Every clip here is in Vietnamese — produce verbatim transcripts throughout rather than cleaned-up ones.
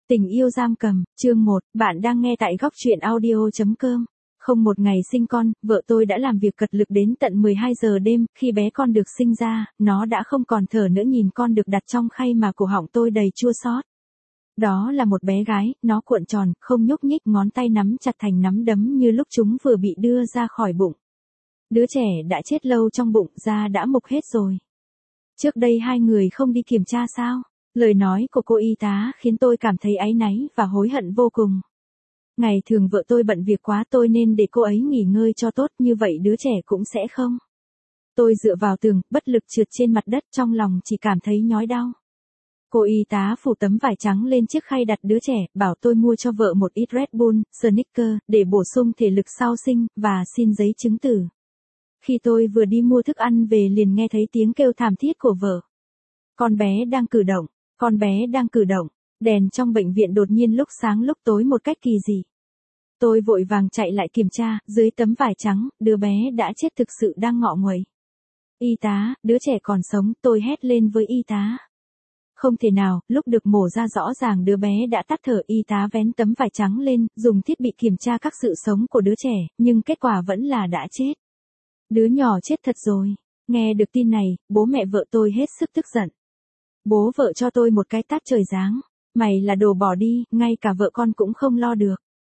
Tình yêu giam cầm, chương một, bạn đang nghe tại góc truyện audio chấm com. Không một ngày sinh con, vợ tôi đã làm việc cật lực đến tận mười hai giờ đêm, khi bé con được sinh ra, nó đã không còn thở nữa nhìn con được đặt trong khay mà cổ họng tôi đầy chua xót. Đó là một bé gái, nó cuộn tròn, không nhúc nhích, ngón tay nắm chặt thành nắm đấm như lúc chúng vừa bị đưa ra khỏi bụng. Đứa trẻ đã chết lâu trong bụng, da đã mục hết rồi. Trước đây hai người không đi kiểm tra sao? Lời nói của cô y tá khiến tôi cảm thấy áy náy và hối hận vô cùng. Ngày thường vợ tôi bận việc quá, tôi nên để cô ấy nghỉ ngơi cho tốt, như vậy đứa trẻ cũng sẽ không. Tôi dựa vào tường, bất lực trượt trên mặt đất, trong lòng chỉ cảm thấy nhói đau. Cô y tá phủ tấm vải trắng lên chiếc khay đặt đứa trẻ, bảo tôi mua cho vợ một ít Red Bull, Snickers, để bổ sung thể lực sau sinh, và xin giấy chứng tử. Khi tôi vừa đi mua thức ăn về liền nghe thấy tiếng kêu thảm thiết của vợ. Con bé đang cử động. Con bé đang cử động, đèn trong bệnh viện đột nhiên lúc sáng lúc tối một cách kỳ dị. Tôi vội vàng chạy lại kiểm tra, dưới tấm vải trắng, đứa bé đã chết thực sự đang ngọ nguậy. Y tá, đứa trẻ còn sống, tôi hét lên với y tá. Không thể nào, lúc được mổ ra rõ ràng đứa bé đã tắt thở. Y tá vén tấm vải trắng lên, dùng thiết bị kiểm tra các sự sống của đứa trẻ, nhưng kết quả vẫn là đã chết. Đứa nhỏ chết thật rồi. Nghe được tin này, bố mẹ vợ tôi hết sức tức giận. Bố vợ cho tôi một cái tát trời giáng. Mày là đồ bỏ đi, ngay cả vợ con cũng không lo được.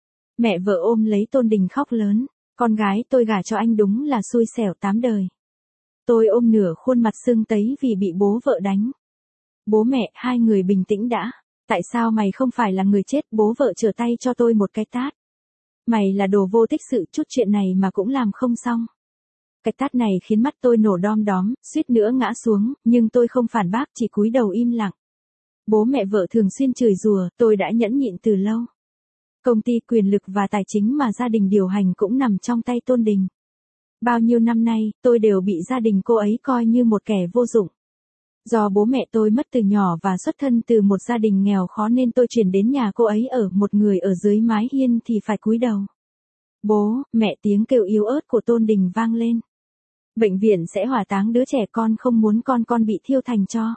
Mẹ vợ ôm lấy Tôn Đình khóc lớn. Con gái tôi gả cho anh đúng là xui xẻo tám đời. Tôi ôm nửa khuôn mặt sưng tấy vì bị bố vợ đánh. Bố mẹ, hai người bình tĩnh đã. Tại sao mày không phải là người chết? Bố vợ trở tay cho tôi một cái tát. Mày là đồ vô tích sự, chút chuyện này mà cũng làm không xong. Cái tát này khiến mắt tôi nổ đom đóm, suýt nữa ngã xuống, nhưng tôi không phản bác, chỉ cúi đầu im lặng. Bố mẹ vợ thường xuyên chửi rủa, tôi đã nhẫn nhịn từ lâu. Công ty, quyền lực và tài chính mà gia đình điều hành cũng nằm trong tay Tôn Đình. Bao nhiêu năm nay, tôi đều bị gia đình cô ấy coi như một kẻ vô dụng. Do bố mẹ tôi mất từ nhỏ và xuất thân từ một gia đình nghèo khó nên tôi chuyển đến nhà cô ấy ở, một người ở dưới mái hiên thì phải cúi đầu. Bố, mẹ, tiếng kêu yếu ớt của Tôn Đình vang lên. Bệnh viện sẽ hỏa táng đứa trẻ, con không muốn con con bị thiêu thành tro.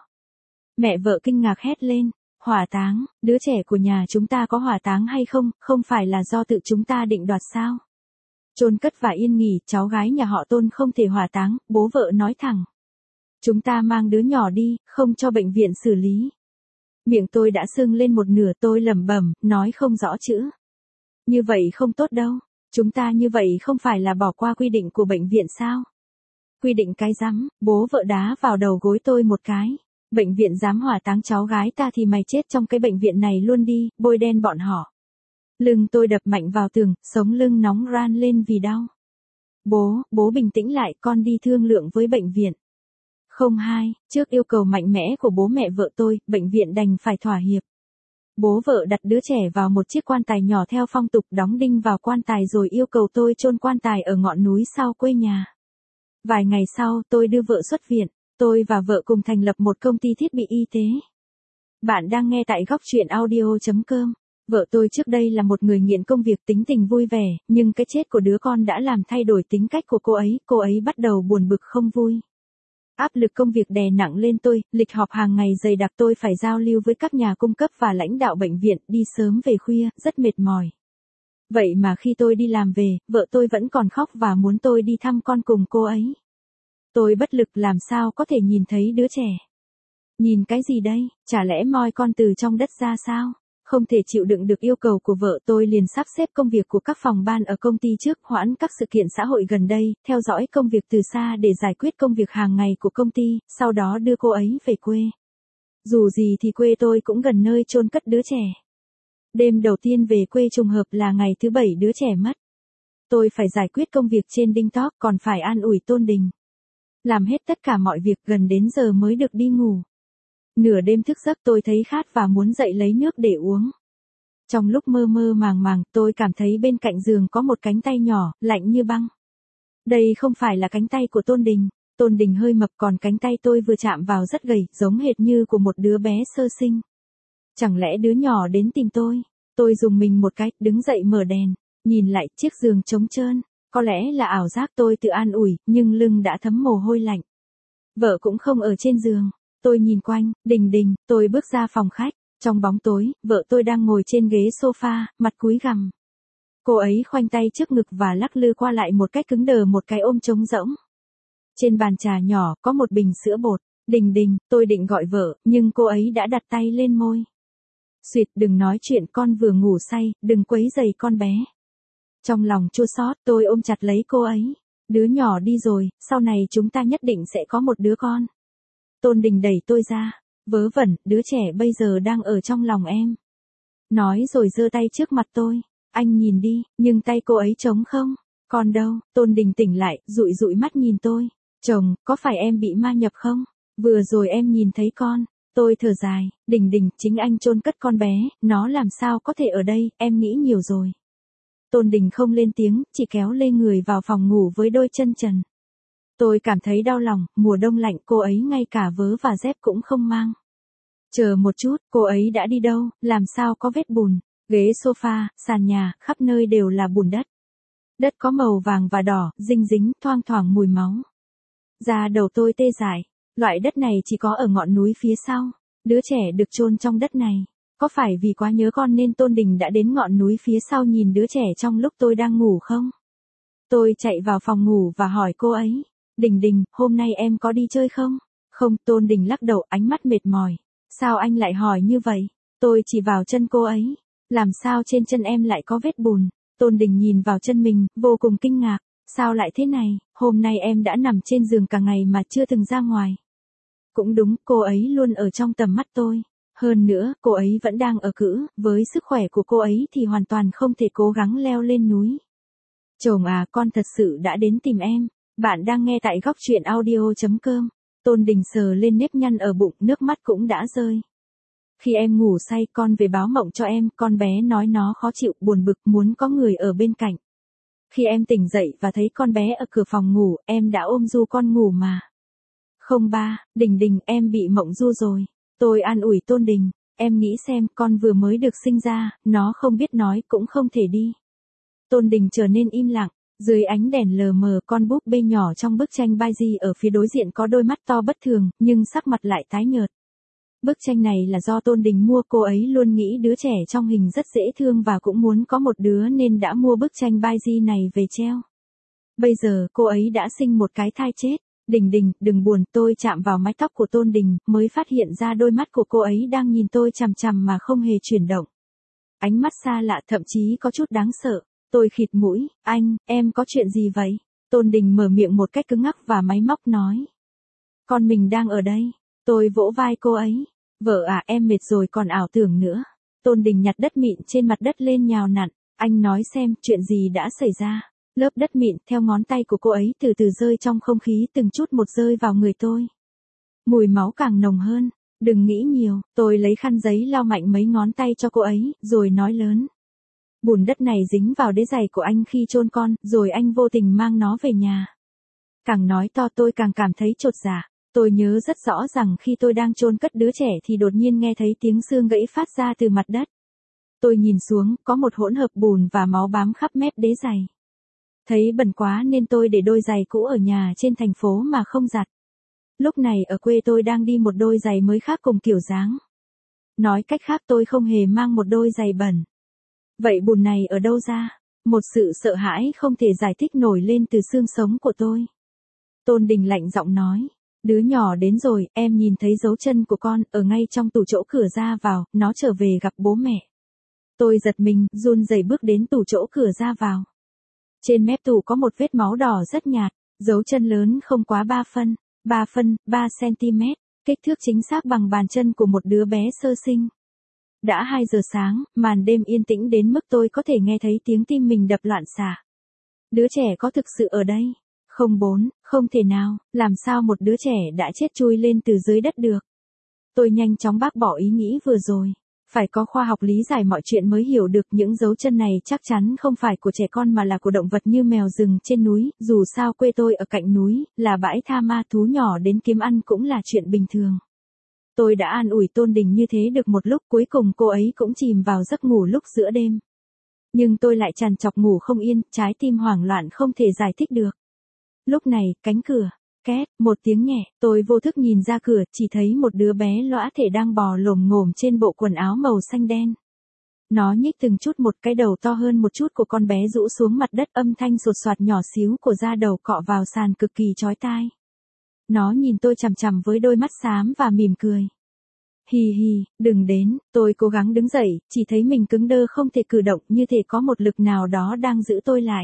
Mẹ vợ kinh ngạc hét lên, hỏa táng, đứa trẻ của nhà chúng ta có hỏa táng hay không, không phải là do tự chúng ta định đoạt sao? Chôn cất và yên nghỉ, cháu gái nhà họ Tôn không thể hỏa táng, bố vợ nói thẳng. Chúng ta mang đứa nhỏ đi, không cho bệnh viện xử lý. Miệng tôi đã sưng lên một nửa, tôi lẩm bẩm, nói không rõ chữ. Như vậy không tốt đâu, chúng ta như vậy không phải là bỏ qua quy định của bệnh viện sao? Quy định cái rắm, bố vợ đá vào đầu gối tôi một cái. Bệnh viện dám hỏa táng cháu gái ta thì mày chết trong cái bệnh viện này luôn đi, bôi đen bọn họ. Lưng tôi đập mạnh vào tường, sống lưng nóng ran lên vì đau. Bố, bố bình tĩnh lại, con đi thương lượng với bệnh viện. Không hai, trước yêu cầu mạnh mẽ của bố mẹ vợ tôi, bệnh viện đành phải thỏa hiệp. Bố vợ đặt đứa trẻ vào một chiếc quan tài nhỏ theo phong tục, đóng đinh vào quan tài rồi yêu cầu tôi chôn quan tài ở ngọn núi sau quê nhà. Vài ngày sau, tôi đưa vợ xuất viện, tôi và vợ cùng thành lập một công ty thiết bị y tế. Bạn đang nghe tại góc truyện audio chấm com. Vợ tôi trước đây là một người nghiện công việc, tính tình vui vẻ, nhưng cái chết của đứa con đã làm thay đổi tính cách của cô ấy, cô ấy bắt đầu buồn bực không vui. Áp lực công việc đè nặng lên tôi, lịch họp hàng ngày dày đặc, tôi phải giao lưu với các nhà cung cấp và lãnh đạo bệnh viện, đi sớm về khuya, rất mệt mỏi. Vậy mà khi tôi đi làm về, vợ tôi vẫn còn khóc và muốn tôi đi thăm con cùng cô ấy. Tôi bất lực, làm sao có thể nhìn thấy đứa trẻ. Nhìn cái gì đây, chả lẽ moi con từ trong đất ra sao? Không thể chịu đựng được yêu cầu của vợ, tôi liền sắp xếp công việc của các phòng ban ở công ty trước, hoãn các sự kiện xã hội gần đây, theo dõi công việc từ xa để giải quyết công việc hàng ngày của công ty, sau đó đưa cô ấy về quê. Dù gì thì quê tôi cũng gần nơi chôn cất đứa trẻ. Đêm đầu tiên về quê trùng hợp là ngày thứ bảy đứa trẻ mất. Tôi phải giải quyết công việc trên đinh tóc, còn phải an ủi Tôn Đình. Làm hết tất cả mọi việc, gần đến giờ mới được đi ngủ. Nửa đêm thức giấc tôi thấy khát và muốn dậy lấy nước để uống. Trong lúc mơ mơ màng màng, tôi cảm thấy bên cạnh giường có một cánh tay nhỏ, lạnh như băng. Đây không phải là cánh tay của Tôn Đình. Tôn Đình hơi mập, còn cánh tay tôi vừa chạm vào rất gầy, giống hệt như của một đứa bé sơ sinh. Chẳng lẽ đứa nhỏ đến tìm tôi? Tôi dùng mình một cái, đứng dậy mở đèn, nhìn lại chiếc giường trống trơn. Có lẽ là ảo giác, tôi tự an ủi, nhưng lưng đã thấm mồ hôi lạnh. Vợ cũng không ở trên giường. Tôi nhìn quanh, Đình Đình, tôi bước ra phòng khách. Trong bóng tối, vợ tôi đang ngồi trên ghế sofa, mặt cúi gằm. Cô ấy khoanh tay trước ngực và lắc lư qua lại một cách cứng đờ, một cái ôm trống rỗng. Trên bàn trà nhỏ, có một bình sữa bột. Đình Đình, tôi định gọi vợ, nhưng cô ấy đã đặt tay lên môi. Xuyệt, đừng nói chuyện, con vừa ngủ say, đừng quấy rầy con bé. Trong lòng chua xót, tôi ôm chặt lấy cô ấy. Đứa nhỏ đi rồi, sau này chúng ta nhất định sẽ có một đứa con. Tôn Đình đẩy tôi ra. Vớ vẩn, đứa trẻ bây giờ đang ở trong lòng em. Nói rồi giơ tay trước mặt tôi. Anh nhìn đi, nhưng tay cô ấy trống không? Còn đâu? Tôn Đình tỉnh lại, dụi dụi mắt nhìn tôi. Chồng, có phải em bị ma nhập không? Vừa rồi em nhìn thấy con. Tôi thở dài. Đình Đình, chính anh chôn cất con bé, nó làm sao có thể ở đây, em nghĩ nhiều rồi. Tôn Đình không lên tiếng, chỉ kéo lê người vào phòng ngủ với đôi chân trần. Tôi cảm thấy đau lòng, mùa đông lạnh cô ấy ngay cả vớ và dép cũng không mang. Chờ một chút, cô ấy đã đi đâu, làm sao có vết bùn, ghế sofa, sàn nhà, khắp nơi đều là bùn đất. Đất có màu vàng và đỏ, dinh dính, thoang thoảng mùi máu. Da đầu tôi tê dại, loại đất này chỉ có ở ngọn núi phía sau, đứa trẻ được chôn trong đất này. Có phải vì quá nhớ con nên Tôn Đình đã đến ngọn núi phía sau nhìn đứa trẻ trong lúc tôi đang ngủ không? Tôi chạy vào phòng ngủ và hỏi cô ấy. Đình Đình, hôm nay em có đi chơi không? Không, Tôn Đình lắc đầu, ánh mắt mệt mỏi. Sao anh lại hỏi như vậy? Tôi chỉ vào chân cô ấy. Làm sao trên chân em lại có vết bùn? Tôn Đình nhìn vào chân mình, vô cùng kinh ngạc. Sao lại thế này? Hôm nay em đã nằm trên giường cả ngày mà chưa từng ra ngoài. Cũng đúng, cô ấy luôn ở trong tầm mắt tôi. Hơn nữa, cô ấy vẫn đang ở cữ, với sức khỏe của cô ấy thì hoàn toàn không thể cố gắng leo lên núi. Chồng à, con thật sự đã đến tìm em. Bạn đang nghe tại góc truyện audio chấm com. Tôn Đình sờ lên nếp nhăn ở bụng, nước mắt cũng đã rơi. Khi em ngủ say, con về báo mộng cho em, con bé nói nó khó chịu, buồn bực, muốn có người ở bên cạnh. Khi em tỉnh dậy và thấy con bé ở cửa phòng ngủ, em đã ôm du con ngủ mà. Không ba, Đình Đình, em bị mộng du rồi. Tôi an ủi Tôn Đình, em nghĩ xem, con vừa mới được sinh ra, nó không biết nói cũng không thể đi. Tôn Đình trở nên im lặng, dưới ánh đèn lờ mờ con búp bê nhỏ trong bức tranh Baiji ở phía đối diện có đôi mắt to bất thường, nhưng sắc mặt lại tái nhợt. Bức tranh này là do Tôn Đình mua, cô ấy luôn nghĩ đứa trẻ trong hình rất dễ thương và cũng muốn có một đứa nên đã mua bức tranh Baiji này về treo. Bây giờ cô ấy đã sinh một cái thai chết. Đình Đình, đừng buồn, tôi chạm vào mái tóc của Tôn Đình, mới phát hiện ra đôi mắt của cô ấy đang nhìn tôi chằm chằm mà không hề chuyển động. Ánh mắt xa lạ, thậm chí có chút đáng sợ. Tôi khịt mũi, anh, em có chuyện gì vậy? Tôn Đình mở miệng một cách cứng ngắc và máy móc nói. Con mình đang ở đây. Tôi vỗ vai cô ấy. Vợ à, em mệt rồi còn ảo tưởng nữa. Tôn Đình nhặt đất mịn trên mặt đất lên nhào nặn. Anh nói xem, chuyện gì đã xảy ra? Lớp đất mịn theo ngón tay của cô ấy từ từ rơi trong không khí, từng chút một rơi vào người tôi. Mùi máu càng nồng hơn. Đừng nghĩ nhiều, tôi lấy khăn giấy lau mạnh mấy ngón tay cho cô ấy, rồi nói lớn. Bùn đất này dính vào đế giày của anh khi chôn con, rồi anh vô tình mang nó về nhà. Càng nói to tôi càng cảm thấy chột dạ. Tôi nhớ rất rõ rằng khi tôi đang chôn cất đứa trẻ thì đột nhiên nghe thấy tiếng xương gãy phát ra từ mặt đất. Tôi nhìn xuống, có một hỗn hợp bùn và máu bám khắp mép đế giày. Thấy bẩn quá nên tôi để đôi giày cũ ở nhà trên thành phố mà không giặt. Lúc này ở quê tôi đang đi một đôi giày mới khác cùng kiểu dáng. Nói cách khác tôi không hề mang một đôi giày bẩn. Vậy bùn này ở đâu ra? Một sự sợ hãi không thể giải thích nổi lên từ xương sống của tôi. Tôn Đình lạnh giọng nói. Đứa nhỏ đến rồi, em nhìn thấy dấu chân của con, ở ngay trong tủ chỗ cửa ra vào, nó trở về gặp bố mẹ. Tôi giật mình, run rẩy bước đến tủ chỗ cửa ra vào. Trên mép tủ có một vết máu đỏ rất nhạt, dấu chân lớn không quá ba phân, ba phân, ba xăng-ti-mét, kích thước chính xác bằng bàn chân của một đứa bé sơ sinh. Đã hai giờ sáng, màn đêm yên tĩnh đến mức tôi có thể nghe thấy tiếng tim mình đập loạn xạ. Đứa trẻ có thực sự ở đây? Không bốn, không thể nào, làm sao một đứa trẻ đã chết chui lên từ dưới đất được? Tôi nhanh chóng bác bỏ ý nghĩ vừa rồi. Phải có khoa học lý giải mọi chuyện mới hiểu được những dấu chân này chắc chắn không phải của trẻ con mà là của động vật như mèo rừng trên núi, dù sao quê tôi ở cạnh núi, là bãi tha ma, thú nhỏ đến kiếm ăn cũng là chuyện bình thường. Tôi đã an ủi Tôn Đình như thế được một lúc, cuối cùng cô ấy cũng chìm vào giấc ngủ lúc giữa đêm. Nhưng tôi lại trằn trọc ngủ không yên, trái tim hoảng loạn không thể giải thích được. Lúc này, cánh cửa, Két, một tiếng nhẹ, tôi vô thức nhìn ra cửa, chỉ thấy một đứa bé lõa thể đang bò lồm ngồm trên bộ quần áo màu xanh đen. Nó nhích từng chút một, cái đầu to hơn một chút của con bé rũ xuống mặt đất, âm thanh sột soạt nhỏ xíu của da đầu cọ vào sàn cực kỳ chói tai. Nó nhìn tôi chằm chằm với đôi mắt xám và mỉm cười. Hì hì, đừng đến, tôi cố gắng đứng dậy, chỉ thấy mình cứng đơ không thể cử động, như thể có một lực nào đó đang giữ tôi lại.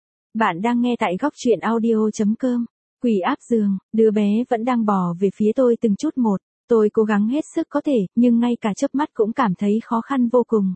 Bạn đang nghe tại góc truyện audio chấm com. Quỳ áp giường, đứa bé vẫn đang bò về phía tôi từng chút một. Tôi cố gắng hết sức có thể, nhưng ngay cả chớp mắt cũng cảm thấy khó khăn vô cùng.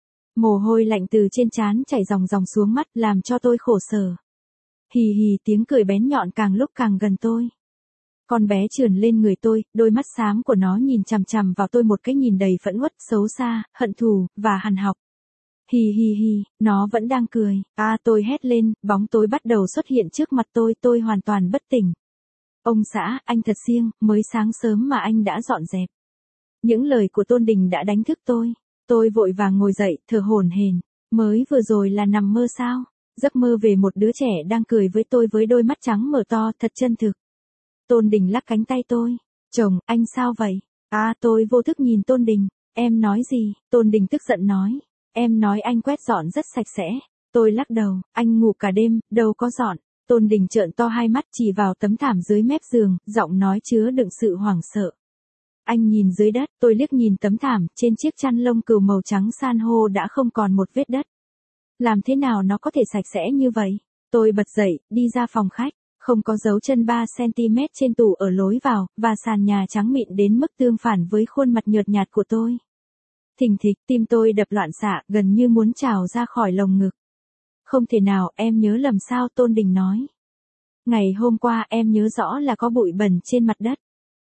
Mồ hôi lạnh từ trên trán chảy ròng ròng xuống mắt, làm cho tôi khổ sở. Hì hì, tiếng cười bén nhọn càng lúc càng gần tôi. Con bé trườn lên người tôi, đôi mắt xám của nó nhìn chằm chằm vào tôi một cái nhìn đầy phẫn uất, xấu xa, hận thù, và hằn học. Hì hì hì, nó vẫn đang cười. À, tôi hét lên, bóng tối bắt đầu xuất hiện trước mặt tôi, tôi hoàn toàn bất tỉnh. Ông xã, anh thật siêng, mới sáng sớm mà anh đã dọn dẹp. Những lời của Tôn Đình đã đánh thức tôi. Tôi vội vàng ngồi dậy, thở hổn hển. Mới vừa rồi là nằm mơ sao? Giấc mơ về một đứa trẻ đang cười với tôi với đôi mắt trắng mở to, thật chân thực. Tôn Đình lắc cánh tay tôi. Chồng, anh sao vậy? À, tôi vô thức nhìn Tôn Đình. Em nói gì? Tôn Đình tức giận nói. Em nói anh quét dọn rất sạch sẽ. Tôi lắc đầu, anh ngủ cả đêm, đâu có dọn. Tôn Đình trợn to hai mắt chỉ vào tấm thảm dưới mép giường, giọng nói chứa đựng sự hoảng sợ. Anh nhìn dưới đất, tôi liếc nhìn tấm thảm, trên chiếc chăn lông cừu màu trắng san hô đã không còn một vết đất. Làm thế nào nó có thể sạch sẽ như vậy? Tôi bật dậy, đi ra phòng khách, không có dấu chân ba xăng ti mét trên tủ ở lối vào, và sàn nhà trắng mịn đến mức tương phản với khuôn mặt nhợt nhạt của tôi. Thình thịch, tim tôi đập loạn xạ, gần như muốn trào ra khỏi lồng ngực. Không thể nào, em nhớ lầm sao? Tôn Đình nói. Ngày hôm qua em nhớ rõ là có bụi bẩn trên mặt đất.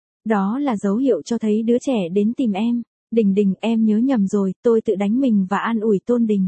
Đó là dấu hiệu cho thấy đứa trẻ đến tìm em. Đình Đình, em nhớ nhầm rồi, tôi tự đánh mình và an ủi Tôn Đình.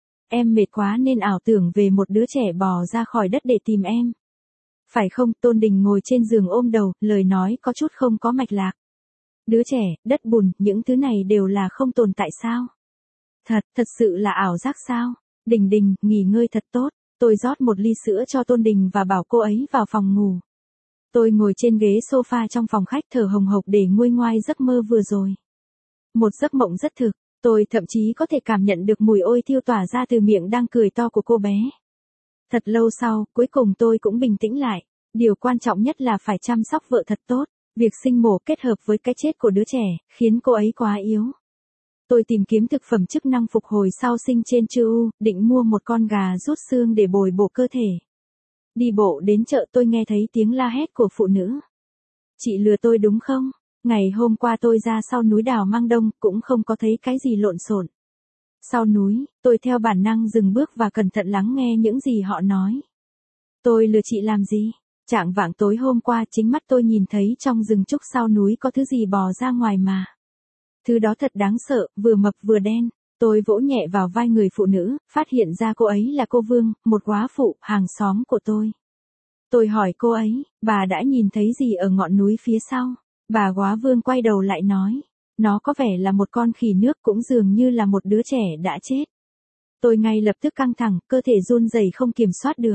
Em mệt quá nên ảo tưởng về một đứa trẻ bò ra khỏi đất để tìm em. Phải không? Tôn Đình ngồi trên giường ôm đầu, lời nói có chút không có mạch lạc. Đứa trẻ, đất bùn, những thứ này đều là không tồn tại sao? Thật, thật sự là ảo giác sao? Đình Đình, nghỉ ngơi thật tốt. Tôi rót một ly sữa cho Tôn Đình và bảo cô ấy vào phòng ngủ. Tôi ngồi trên ghế sofa trong phòng khách thở hồng hộc để nguôi ngoai giấc mơ vừa rồi. Một giấc mộng rất thực, tôi thậm chí có thể cảm nhận được mùi ôi thiêu tỏa ra từ miệng đang cười to của cô bé. Thật lâu sau, cuối cùng tôi cũng bình tĩnh lại. Điều quan trọng nhất là phải chăm sóc vợ thật tốt. Việc sinh mổ kết hợp với cái chết của đứa trẻ, khiến cô ấy quá yếu. Tôi tìm kiếm thực phẩm chức năng phục hồi sau sinh trên Chu, định mua một con gà rút xương để bồi bổ cơ thể. Đi bộ đến chợ tôi nghe thấy tiếng la hét của phụ nữ. Chị lừa tôi đúng không? Ngày hôm qua tôi ra sau núi đào Mang Đông cũng không có thấy cái gì lộn xộn. Sau núi, tôi theo bản năng dừng bước và cẩn thận lắng nghe những gì họ nói. Tôi lừa chị làm gì? Chạng vạng tối hôm qua chính mắt tôi nhìn thấy trong rừng trúc sau núi có thứ gì bò ra ngoài mà. Thứ đó thật đáng sợ, vừa mập vừa đen. Tôi vỗ nhẹ vào vai người phụ nữ, phát hiện ra cô ấy là cô Vương, một góa phụ, hàng xóm của tôi. Tôi hỏi cô ấy, bà đã nhìn thấy gì ở ngọn núi phía sau? Bà góa Vương quay đầu lại nói, nó có vẻ là một con khỉ nước, cũng dường như là một đứa trẻ đã chết. Tôi ngay lập tức căng thẳng, cơ thể run rẩy không kiểm soát được.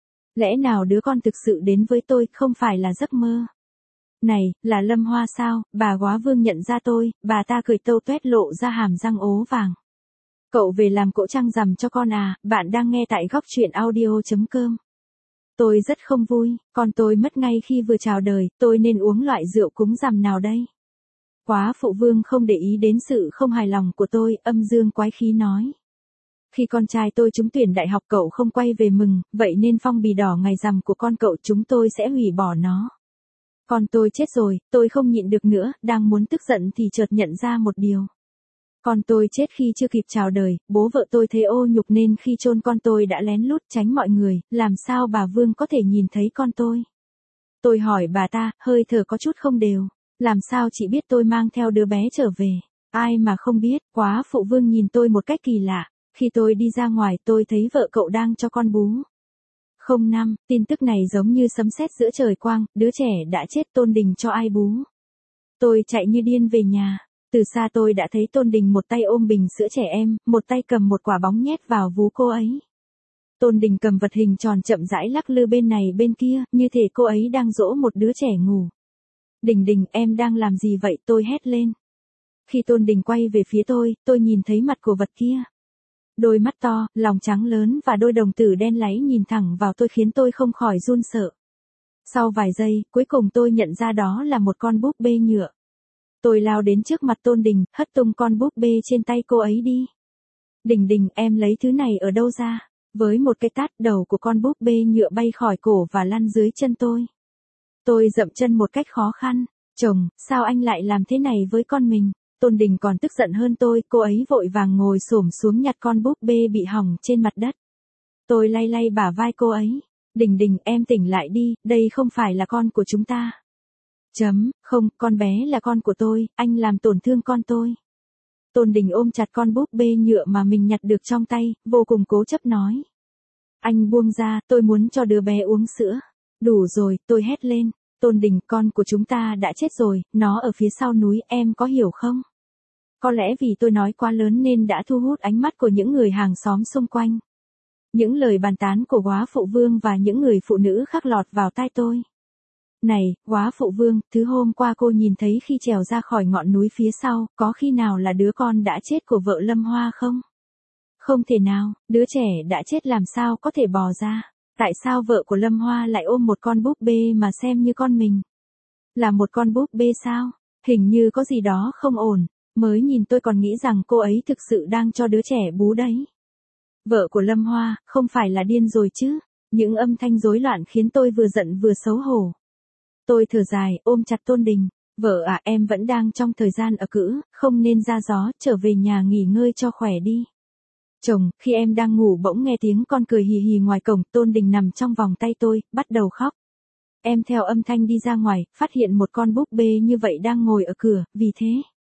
Lẽ nào đứa con thực sự đến với tôi, không phải là giấc mơ? Này, là Lâm Hoa sao? Bà góa Vương nhận ra tôi, bà ta cười tâu tuét lộ ra hàm răng ố vàng. Cậu về làm cỗ trăng rằm cho con à? Bạn đang nghe tại góc truyện audio chấm com. Tôi rất không vui, con tôi mất ngay khi vừa chào đời, tôi nên uống loại rượu cúng rằm nào đây? Quá phụ Vương không để ý đến sự không hài lòng của tôi, âm dương quái khí nói. Khi con trai tôi trúng tuyển đại học cậu không quay về mừng, vậy nên phong bì đỏ ngày rằm của con cậu chúng tôi sẽ hủy bỏ nó. Con tôi chết rồi, tôi không nhịn được nữa, đang muốn tức giận thì chợt nhận ra một điều. Con tôi chết khi chưa kịp chào đời, bố vợ tôi thấy ô nhục nên khi chôn con tôi đã lén lút tránh mọi người, làm sao bà Vương có thể nhìn thấy con tôi? Tôi hỏi bà ta, hơi thở có chút không đều, làm sao chị biết tôi mang theo đứa bé trở về? Ai mà không biết, quá phụ Vương nhìn tôi một cách kỳ lạ, khi tôi đi ra ngoài tôi thấy vợ cậu đang cho con bú. Không năm, tin tức này giống như sấm sét giữa trời quang, đứa trẻ đã chết, Tôn Đình cho ai bú? Tôi chạy như điên về nhà. Từ xa tôi đã thấy Tôn Đình một tay ôm bình sữa trẻ em, một tay cầm một quả bóng nhét vào vú cô ấy. Tôn Đình cầm vật hình tròn chậm rãi lắc lư bên này bên kia, như thể cô ấy đang dỗ một đứa trẻ ngủ. Đình Đình, em đang làm gì vậy? Tôi hét lên. Khi Tôn Đình quay về phía tôi, tôi nhìn thấy mặt của vật kia. Đôi mắt to, lòng trắng lớn và đôi đồng tử đen láy nhìn thẳng vào tôi khiến tôi không khỏi run sợ. Sau vài giây, cuối cùng tôi nhận ra đó là một con búp bê nhựa. Tôi lao đến trước mặt Tôn Đình, hất tung con búp bê trên tay cô ấy đi. Đình Đình, em lấy thứ này ở đâu ra? Với một cái tát, đầu của con búp bê nhựa bay khỏi cổ và lăn dưới chân tôi. Tôi dậm chân một cách khó khăn. Chồng, sao anh lại làm thế này với con mình? Tôn Đình còn tức giận hơn tôi, cô ấy vội vàng ngồi xổm xuống nhặt con búp bê bị hỏng trên mặt đất. Tôi lay lay bả vai cô ấy. Đình Đình, em tỉnh lại đi, đây không phải là con của chúng ta. Chấm, không, con bé là con của tôi, anh làm tổn thương con tôi. Tôn Đình ôm chặt con búp bê nhựa mà mình nhặt được trong tay, vô cùng cố chấp nói. Anh buông ra, tôi muốn cho đứa bé uống sữa. Đủ rồi, tôi hét lên. Tôn Đình, con của chúng ta đã chết rồi, nó ở phía sau núi, em có hiểu không? Có lẽ vì tôi nói quá lớn nên đã thu hút ánh mắt của những người hàng xóm xung quanh. Những lời bàn tán của góa phụ Vương và những người phụ nữ khác lọt vào tai tôi. Này, góa phụ Vương, thứ hôm qua cô nhìn thấy khi trèo ra khỏi ngọn núi phía sau, có khi nào là đứa con đã chết của vợ Lâm Hoa không? Không thể nào, đứa trẻ đã chết làm sao có thể bò ra. Tại sao vợ của Lâm Hoa lại ôm một con búp bê mà xem như con mình? Là một con búp bê sao? Hình như có gì đó không ổn. Mới nhìn tôi còn nghĩ rằng cô ấy thực sự đang cho đứa trẻ bú đấy. Vợ của Lâm Hoa, không phải là điên rồi chứ? Những âm thanh rối loạn khiến tôi vừa giận vừa xấu hổ. Tôi thở dài, ôm chặt Tôn Đình. Vợ à, em vẫn đang trong thời gian ở cữ, không nên ra gió, trở về nhà nghỉ ngơi cho khỏe đi. Chồng, khi em đang ngủ bỗng nghe tiếng con cười hì hì ngoài cổng, Tôn Đình nằm trong vòng tay tôi, bắt đầu khóc. Em theo âm thanh đi ra ngoài, phát hiện một con búp bê như vậy đang ngồi ở cửa, vì thế.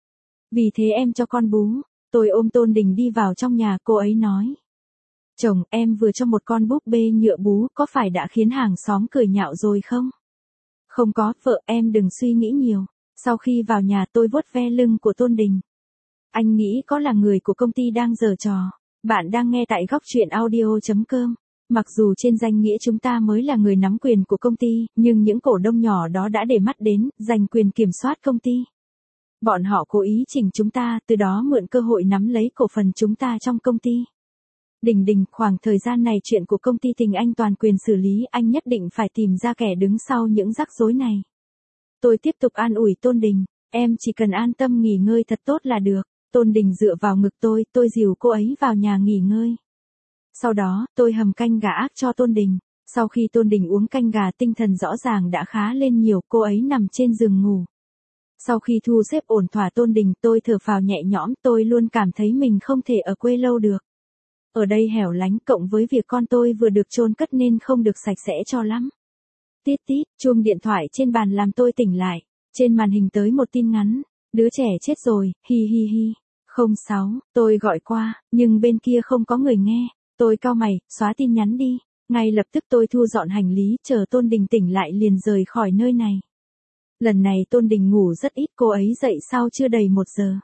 Vì thế em cho con bú. Tôi ôm Tôn Đình đi vào trong nhà, cô ấy nói. Chồng, em vừa cho một con búp bê nhựa bú, có phải đã khiến hàng xóm cười nhạo rồi không? Không có, vợ, em đừng suy nghĩ nhiều. Sau khi vào nhà tôi vuốt ve lưng của Tôn Đình. Anh nghĩ có là người của công ty đang giở trò. Bạn đang nghe tại góc truyện audio chấm com. Mặc dù trên danh nghĩa chúng ta mới là người nắm quyền của công ty, nhưng những cổ đông nhỏ đó đã để mắt đến, giành quyền kiểm soát công ty. Bọn họ cố ý chỉnh chúng ta, từ đó mượn cơ hội nắm lấy cổ phần chúng ta trong công ty. Đình Đình, khoảng thời gian này chuyện của công ty Tình Anh toàn quyền xử lý, anh nhất định phải tìm ra kẻ đứng sau những rắc rối này. Tôi tiếp tục an ủi Tôn Đình, em chỉ cần an tâm nghỉ ngơi thật tốt là được. Tôn Đình dựa vào ngực tôi, tôi dìu cô ấy vào nhà nghỉ ngơi. Sau đó, tôi hầm canh gà ác cho Tôn Đình. Sau khi Tôn Đình uống canh gà tinh thần rõ ràng đã khá lên nhiều, cô ấy nằm trên giường ngủ. Sau khi thu xếp ổn thỏa Tôn Đình, tôi thở phào nhẹ nhõm, tôi luôn cảm thấy mình không thể ở quê lâu được. Ở đây hẻo lánh cộng với việc con tôi vừa được chôn cất nên không được sạch sẽ cho lắm. Tít tít, chuông điện thoại trên bàn làm tôi tỉnh lại. Trên màn hình tới một tin ngắn. Đứa trẻ chết rồi, hi hi hi. không sáu, tôi gọi qua, nhưng bên kia không có người nghe. Tôi cau mày, xóa tin nhắn đi. Ngay lập tức tôi thu dọn hành lý, chờ Tôn Đình tỉnh lại liền rời khỏi nơi này. Lần này Tôn Đình ngủ rất ít, cô ấy dậy sau chưa đầy một giờ.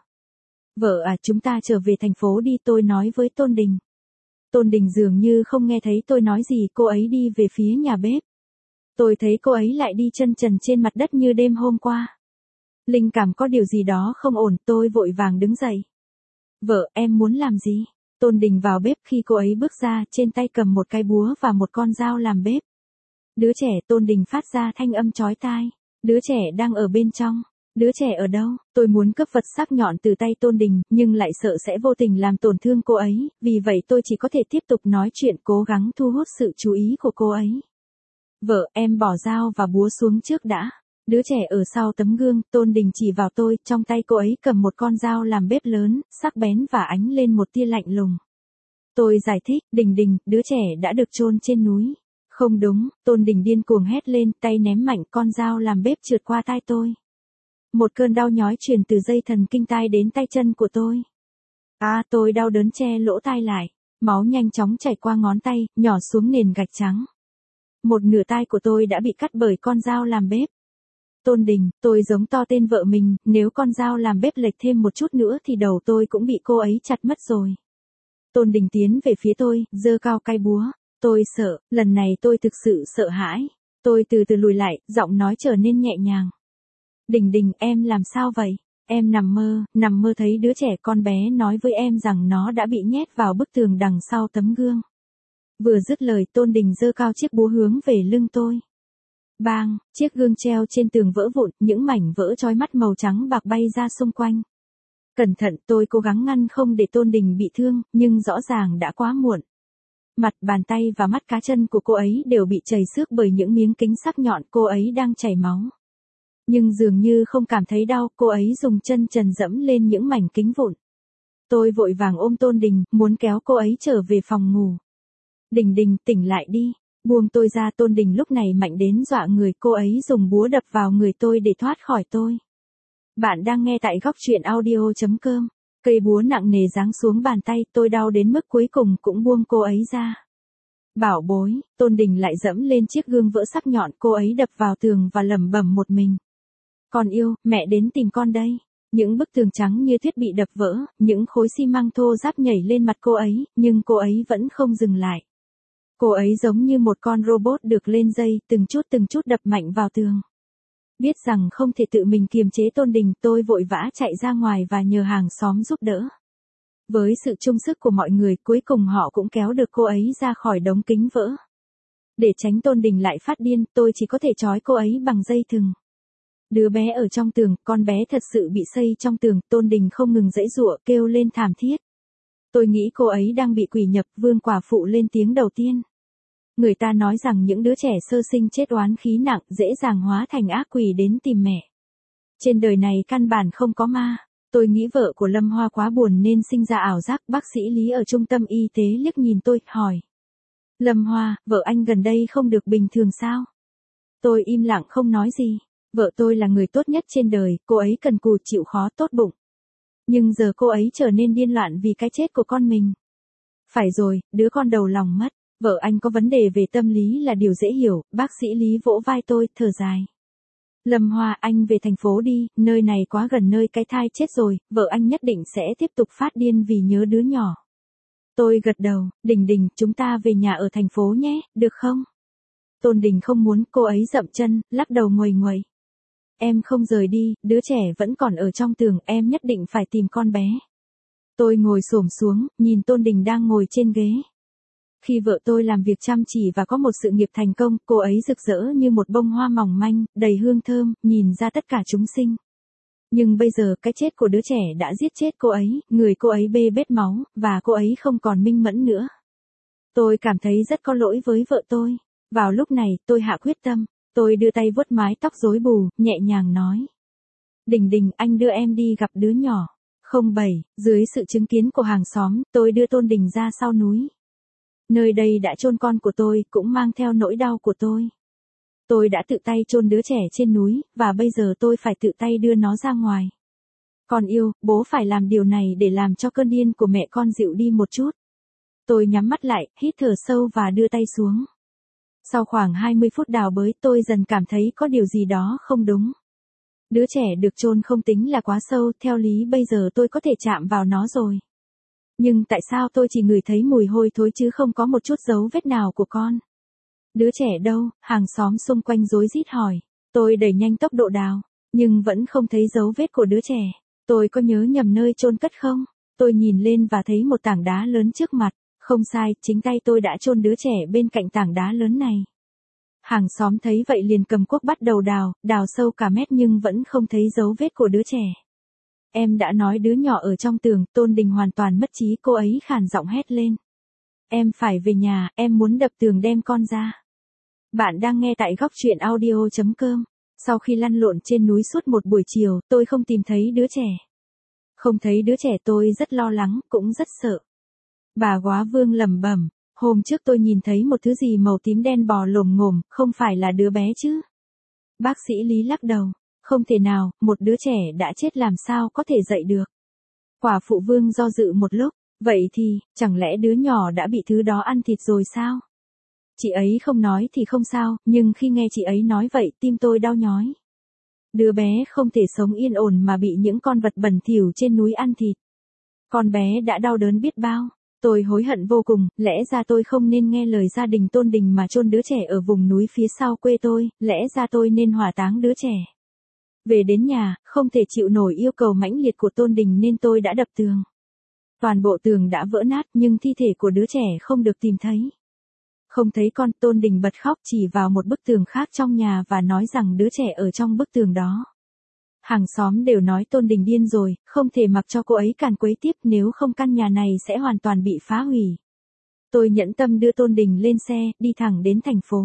Vợ à, chúng ta trở về thành phố đi, tôi nói với Tôn Đình. Tôn Đình dường như không nghe thấy tôi nói gì, cô ấy đi về phía nhà bếp. Tôi thấy cô ấy lại đi chân trần trên mặt đất như đêm hôm qua. Linh cảm có điều gì đó không ổn, tôi vội vàng đứng dậy. Vợ, em muốn làm gì? Tôn Đình vào bếp, khi cô ấy bước ra, trên tay cầm một cái búa và một con dao làm bếp. Đứa trẻ, Tôn Đình phát ra thanh âm chói tai. Đứa trẻ đang ở bên trong. Đứa trẻ ở đâu? Tôi muốn cướp vật sắc nhọn từ tay Tôn Đình, nhưng lại sợ sẽ vô tình làm tổn thương cô ấy, vì vậy tôi chỉ có thể tiếp tục nói chuyện, cố gắng thu hút sự chú ý của cô ấy. Vợ, em bỏ dao và búa xuống trước đã. Đứa trẻ ở sau tấm gương, Tôn Đình chỉ vào tôi, trong tay cô ấy cầm một con dao làm bếp lớn, sắc bén và ánh lên một tia lạnh lùng. Tôi giải thích, Đình Đình, đứa trẻ đã được chôn trên núi. Không đúng, Tôn Đình điên cuồng hét lên, tay ném mạnh, con dao làm bếp trượt qua tai tôi. Một cơn đau nhói truyền từ dây thần kinh tai đến tay chân của tôi. À, tôi đau đớn che lỗ tai lại, máu nhanh chóng chảy qua ngón tay, nhỏ xuống nền gạch trắng. Một nửa tai của tôi đã bị cắt bởi con dao làm bếp. Tôn Đình, tôi giống to tên vợ mình, nếu con dao làm bếp lệch thêm một chút nữa thì đầu tôi cũng bị cô ấy chặt mất rồi. Tôn Đình tiến về phía tôi, giơ cao cây búa. Tôi sợ, lần này tôi thực sự sợ hãi. Tôi từ từ lùi lại, giọng nói trở nên nhẹ nhàng. Đình Đình, em làm sao vậy? Em nằm mơ, nằm mơ thấy đứa trẻ con bé nói với em rằng nó đã bị nhét vào bức tường đằng sau tấm gương. Vừa dứt lời, Tôn Đình giơ cao chiếc búa hướng về lưng tôi. Bang, chiếc gương treo trên tường vỡ vụn, những mảnh vỡ chói mắt màu trắng bạc bay ra xung quanh. Cẩn thận, tôi cố gắng ngăn không để Tôn Đình bị thương, nhưng rõ ràng đã quá muộn. Mặt, bàn tay và mắt cá chân của cô ấy đều bị chảy xước bởi những miếng kính sắc nhọn, cô ấy đang chảy máu. Nhưng dường như không cảm thấy đau, cô ấy dùng chân trần dẫm lên những mảnh kính vụn. Tôi vội vàng ôm Tôn Đình, muốn kéo cô ấy trở về phòng ngủ. Đình Đình, tỉnh lại đi. Buông tôi ra. Tôn Đình lúc này mạnh đến dọa người, cô ấy dùng búa đập vào người tôi để thoát khỏi tôi. Bạn đang nghe tại góc truyện audio.com. Cây búa nặng nề giáng xuống bàn tay, tôi đau đến mức cuối cùng cũng buông cô ấy ra. Bảo bối, Tôn Đình lại dẫm lên chiếc gương vỡ sắc nhọn, cô ấy đập vào tường và lẩm bẩm một mình. Con yêu, mẹ đến tìm con đây. Những bức tường trắng như tuyết bị đập vỡ, những khối xi măng thô ráp nhảy lên mặt cô ấy, nhưng cô ấy vẫn không dừng lại. Cô ấy giống như một con robot được lên dây, từng chút từng chút đập mạnh vào tường. Biết rằng không thể tự mình kiềm chế Tôn Đình, tôi vội vã chạy ra ngoài và nhờ hàng xóm giúp đỡ. Với sự chung sức của mọi người, cuối cùng họ cũng kéo được cô ấy ra khỏi đống kính vỡ. Để tránh Tôn Đình lại phát điên, tôi chỉ có thể trói cô ấy bằng dây thừng. Đứa bé ở trong tường, con bé thật sự bị xây trong tường, Tôn Đình không ngừng giãy giụa, kêu lên thảm thiết. Tôi nghĩ cô ấy đang bị quỷ nhập, Vương quả phụ lên tiếng đầu tiên. Người ta nói rằng những đứa trẻ sơ sinh chết oán khí nặng, dễ dàng hóa thành ác quỷ đến tìm mẹ. Trên đời này căn bản không có ma. Tôi nghĩ vợ của Lâm Hoa quá buồn nên sinh ra ảo giác. Bác sĩ Lý ở trung tâm y tế liếc nhìn tôi, hỏi. Lâm Hoa, vợ anh gần đây không được bình thường sao? Tôi im lặng không nói gì. Vợ tôi là người tốt nhất trên đời, cô ấy cần cù chịu khó, tốt bụng. Nhưng giờ cô ấy trở nên điên loạn vì cái chết của con mình. Phải rồi, đứa con đầu lòng mất. Vợ anh có vấn đề về tâm lý là điều dễ hiểu. Bác sĩ Lý vỗ vai tôi, thở dài. Lâm Hoa, anh về thành phố đi, nơi này quá gần nơi cái thai chết rồi, vợ anh nhất định sẽ tiếp tục phát điên vì nhớ đứa nhỏ. Tôi gật đầu. Đình Đình, chúng ta về nhà ở thành phố nhé, được không? Tôn Đình không muốn, cô ấy dậm chân, lắc đầu nguầy nguầy. Em không rời đi, đứa trẻ vẫn còn ở trong tường, em nhất định phải tìm con bé. Tôi ngồi xổm xuống, nhìn Tôn Đình đang ngồi trên ghế. Khi vợ tôi làm việc chăm chỉ và có một sự nghiệp thành công, cô ấy rực rỡ như một bông hoa mỏng manh, đầy hương thơm, nhìn ra tất cả chúng sinh. Nhưng bây giờ cái chết của đứa trẻ đã giết chết cô ấy, người cô ấy bê bết máu, và cô ấy không còn minh mẫn nữa. Tôi cảm thấy rất có lỗi với vợ tôi. Vào lúc này, tôi hạ quyết tâm. Tôi đưa tay vuốt mái tóc rối bù, nhẹ nhàng nói. Đình Đình, anh đưa em đi gặp đứa nhỏ. Không bảy, dưới sự chứng kiến của hàng xóm, tôi đưa Tôn Đình ra sau núi. Nơi đây đã chôn con của tôi, cũng mang theo nỗi đau của tôi. Tôi đã tự tay chôn đứa trẻ trên núi, và bây giờ tôi phải tự tay đưa nó ra ngoài. Con yêu, bố phải làm điều này để làm cho cơn điên của mẹ con dịu đi một chút. Tôi nhắm mắt lại, hít thở sâu và đưa tay xuống. Sau khoảng hai mươi phút đào bới, tôi dần cảm thấy có điều gì đó không đúng. Đứa trẻ được chôn không tính là quá sâu, theo lý bây giờ tôi có thể chạm vào nó rồi. Nhưng tại sao tôi chỉ ngửi thấy mùi hôi thối chứ không có một chút dấu vết nào của con? Đứa trẻ đâu? Hàng xóm xung quanh rối rít hỏi. Tôi đẩy nhanh tốc độ đào, nhưng vẫn không thấy dấu vết của đứa trẻ. Tôi có nhớ nhầm nơi chôn cất không? Tôi nhìn lên và thấy một tảng đá lớn trước mặt. Không sai, chính tay tôi đã chôn đứa trẻ bên cạnh tảng đá lớn này. Hàng xóm thấy vậy liền cầm cuốc bắt đầu đào, đào sâu cả mét nhưng vẫn không thấy dấu vết của đứa trẻ. Em đã nói đứa nhỏ ở trong tường. Tôn Đình hoàn toàn mất trí, cô ấy khàn giọng hét lên. Em phải về nhà, em muốn đập tường đem con ra. Bạn đang nghe tại góc truyện audio.com. Sau khi lăn lộn trên núi suốt một buổi chiều, tôi không tìm thấy đứa trẻ. Không thấy đứa trẻ tôi rất lo lắng, cũng rất sợ. Bà góa Vương lẩm bẩm, hôm trước tôi nhìn thấy một thứ gì màu tím đen bò lồm ngồm, không phải là đứa bé chứ? Bác sĩ Lý lắc đầu, không thể nào, một đứa trẻ đã chết làm sao có thể dậy được. Quả phụ Vương do dự một lúc, vậy thì, chẳng lẽ đứa nhỏ đã bị thứ đó ăn thịt rồi sao? Chị ấy không nói thì không sao, nhưng khi nghe chị ấy nói vậy, tim tôi đau nhói. Đứa bé không thể sống yên ổn mà bị những con vật bẩn thỉu trên núi ăn thịt. Con bé đã đau đớn biết bao. Tôi hối hận vô cùng, lẽ ra tôi không nên nghe lời gia đình Tôn Đình mà chôn đứa trẻ ở vùng núi phía sau quê tôi, lẽ ra tôi nên hỏa táng đứa trẻ. Về đến nhà, không thể chịu nổi yêu cầu mãnh liệt của Tôn Đình nên tôi đã đập tường. Toàn bộ tường đã vỡ nát nhưng thi thể của đứa trẻ không được tìm thấy. Không thấy con, Tôn Đình bật khóc chỉ vào một bức tường khác trong nhà và nói rằng đứa trẻ ở trong bức tường đó. Hàng xóm đều nói Tôn Đình điên rồi, không thể mặc cho cô ấy càn quấy tiếp, nếu không căn nhà này sẽ hoàn toàn bị phá hủy. Tôi nhẫn tâm đưa Tôn Đình lên xe, đi thẳng đến thành phố.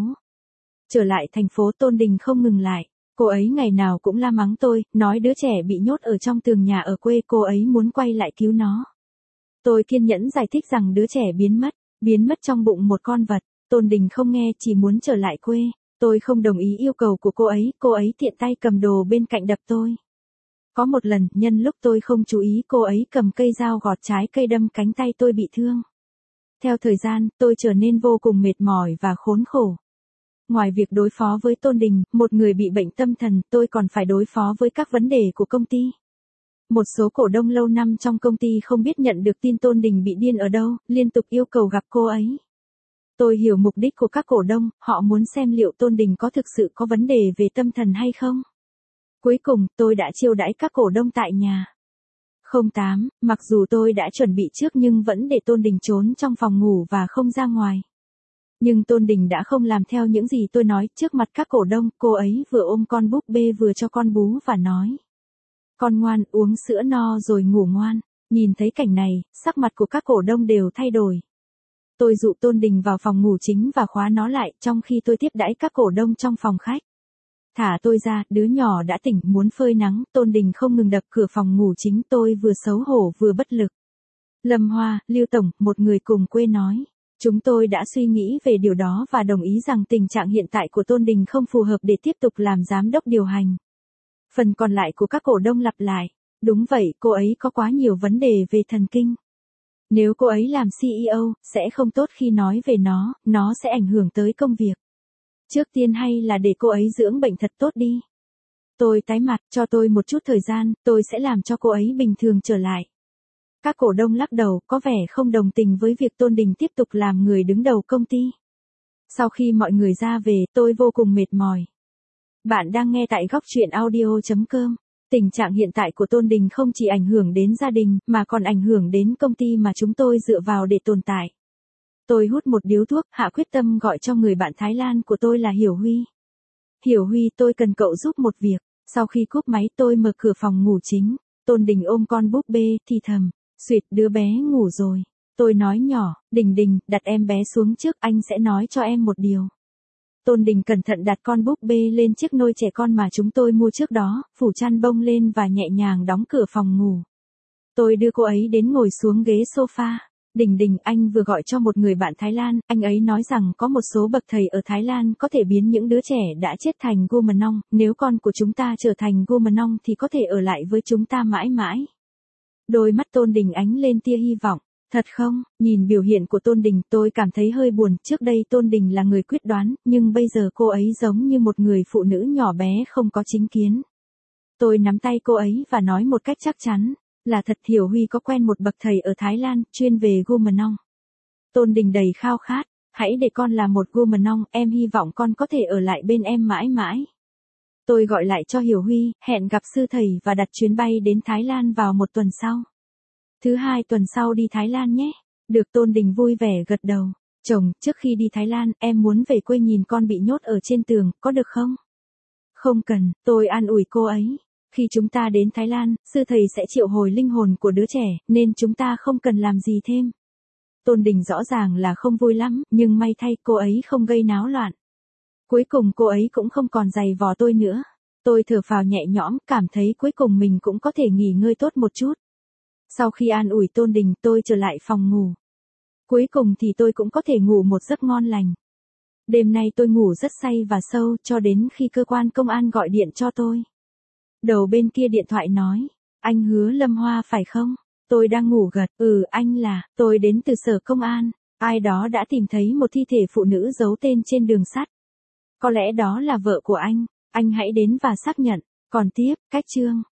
Trở lại thành phố, Tôn Đình không ngừng lại. Cô ấy ngày nào cũng la mắng tôi, nói đứa trẻ bị nhốt ở trong tường nhà ở quê, cô ấy muốn quay lại cứu nó. Tôi kiên nhẫn giải thích rằng đứa trẻ biến mất, biến mất trong bụng một con vật. Tôn Đình không nghe, chỉ muốn trở lại quê. Tôi không đồng ý yêu cầu của cô ấy, cô ấy tiện tay cầm đồ bên cạnh đập tôi. Có một lần, nhân lúc tôi không chú ý, cô ấy cầm cây dao gọt trái cây đâm cánh tay tôi bị thương. Theo thời gian, tôi trở nên vô cùng mệt mỏi và khốn khổ. Ngoài việc đối phó với Tôn Đình, một người bị bệnh tâm thần, tôi còn phải đối phó với các vấn đề của công ty. Một số cổ đông lâu năm trong công ty không biết nhận được tin Tôn Đình bị điên ở đâu, liên tục yêu cầu gặp cô ấy. Tôi hiểu mục đích của các cổ đông, họ muốn xem liệu Tôn Đình có thực sự có vấn đề về tâm thần hay không. Cuối cùng, tôi đã chiêu đãi các cổ đông tại nhà. không tám, mặc dù tôi đã chuẩn bị trước nhưng vẫn để Tôn Đình trốn trong phòng ngủ và không ra ngoài. Nhưng Tôn Đình đã không làm theo những gì tôi nói, trước mặt các cổ đông, cô ấy vừa ôm con búp bê vừa cho con bú và nói. Con ngoan, uống sữa no rồi ngủ ngoan. Nhìn thấy cảnh này, sắc mặt của các cổ đông đều thay đổi. Tôi dụ Tôn Đình vào phòng ngủ chính và khóa nó lại, trong khi tôi tiếp đãi các cổ đông trong phòng khách. Thả tôi ra, đứa nhỏ đã tỉnh, muốn phơi nắng, Tôn Đình không ngừng đập cửa phòng ngủ chính, tôi vừa xấu hổ vừa bất lực. Lâm Hoa, Lưu Tổng, một người cùng quê nói. Chúng tôi đã suy nghĩ về điều đó và đồng ý rằng tình trạng hiện tại của Tôn Đình không phù hợp để tiếp tục làm giám đốc điều hành. Phần còn lại của các cổ đông lặp lại. Đúng vậy, cô ấy có quá nhiều vấn đề về thần kinh. Nếu cô ấy làm xê e ô, sẽ không tốt khi nói về nó, nó sẽ ảnh hưởng tới công việc. Trước tiên hay là để cô ấy dưỡng bệnh thật tốt đi. Tôi tái mặt, cho tôi một chút thời gian, tôi sẽ làm cho cô ấy bình thường trở lại. Các cổ đông lắc đầu, có vẻ không đồng tình với việc Tôn Đình tiếp tục làm người đứng đầu công ty. Sau khi mọi người ra về, tôi vô cùng mệt mỏi. Bạn đang nghe tại góc truyện audio chấm com. Tình trạng hiện tại của Tôn Đình không chỉ ảnh hưởng đến gia đình, mà còn ảnh hưởng đến công ty mà chúng tôi dựa vào để tồn tại. Tôi hút một điếu thuốc, hạ quyết tâm gọi cho người bạn Thái Lan của tôi là Hiểu Huy. Hiểu Huy, tôi cần cậu giúp một việc. Sau khi cúp máy, tôi mở cửa phòng ngủ chính. Tôn Đình ôm con búp bê, thì thầm. Xuyệt, đứa bé ngủ rồi. Tôi nói nhỏ, Đình Đình, đặt em bé xuống trước, anh sẽ nói cho em một điều. Tôn Đình cẩn thận đặt con búp bê lên chiếc nôi trẻ con mà chúng tôi mua trước đó, phủ chăn bông lên và nhẹ nhàng đóng cửa phòng ngủ. Tôi đưa cô ấy đến ngồi xuống ghế sofa. Đình Đình, anh vừa gọi cho một người bạn Thái Lan, anh ấy nói rằng có một số bậc thầy ở Thái Lan có thể biến những đứa trẻ đã chết thành Gumanong, nếu con của chúng ta trở thành Gumanong thì có thể ở lại với chúng ta mãi mãi. Đôi mắt Tôn Đình ánh lên tia hy vọng. Thật không? Nhìn biểu hiện của Tôn Đình, tôi cảm thấy hơi buồn, trước đây Tôn Đình là người quyết đoán, nhưng bây giờ cô ấy giống như một người phụ nữ nhỏ bé không có chính kiến. Tôi nắm tay cô ấy và nói một cách chắc chắn, là thật. Hiểu Huy có quen một bậc thầy ở Thái Lan, chuyên về Gumanong. Tôn Đình đầy khao khát, hãy để con là một Gumanong, em hy vọng con có thể ở lại bên em mãi mãi. Tôi gọi lại cho Hiểu Huy, hẹn gặp sư thầy và đặt chuyến bay đến Thái Lan vào một tuần sau. Thứ hai tuần sau đi Thái Lan nhé. Được, Tôn Đình vui vẻ gật đầu. Chồng, trước khi đi Thái Lan, em muốn về quê nhìn con bị nhốt ở trên tường, có được không? Không cần, tôi an ủi cô ấy. Khi chúng ta đến Thái Lan, sư thầy sẽ triệu hồi linh hồn của đứa trẻ, nên chúng ta không cần làm gì thêm. Tôn Đình rõ ràng là không vui lắm, nhưng may thay cô ấy không gây náo loạn. Cuối cùng cô ấy cũng không còn giày vò tôi nữa. Tôi thở phào nhẹ nhõm, cảm thấy cuối cùng mình cũng có thể nghỉ ngơi tốt một chút. Sau khi an ủi Tôn Đình, tôi trở lại phòng ngủ. Cuối cùng thì tôi cũng có thể ngủ một giấc ngon lành. Đêm nay tôi ngủ rất say và sâu cho đến khi cơ quan công an gọi điện cho tôi. Đầu bên kia điện thoại nói, anh Hứa Lâm Hoa phải không? Tôi đang ngủ gật, ừ anh là, tôi đến từ sở công an, ai đó đã tìm thấy một thi thể phụ nữ giấu tên trên đường sắt. Có lẽ đó là vợ của anh, anh hãy đến và xác nhận. Còn tiếp, cách chương.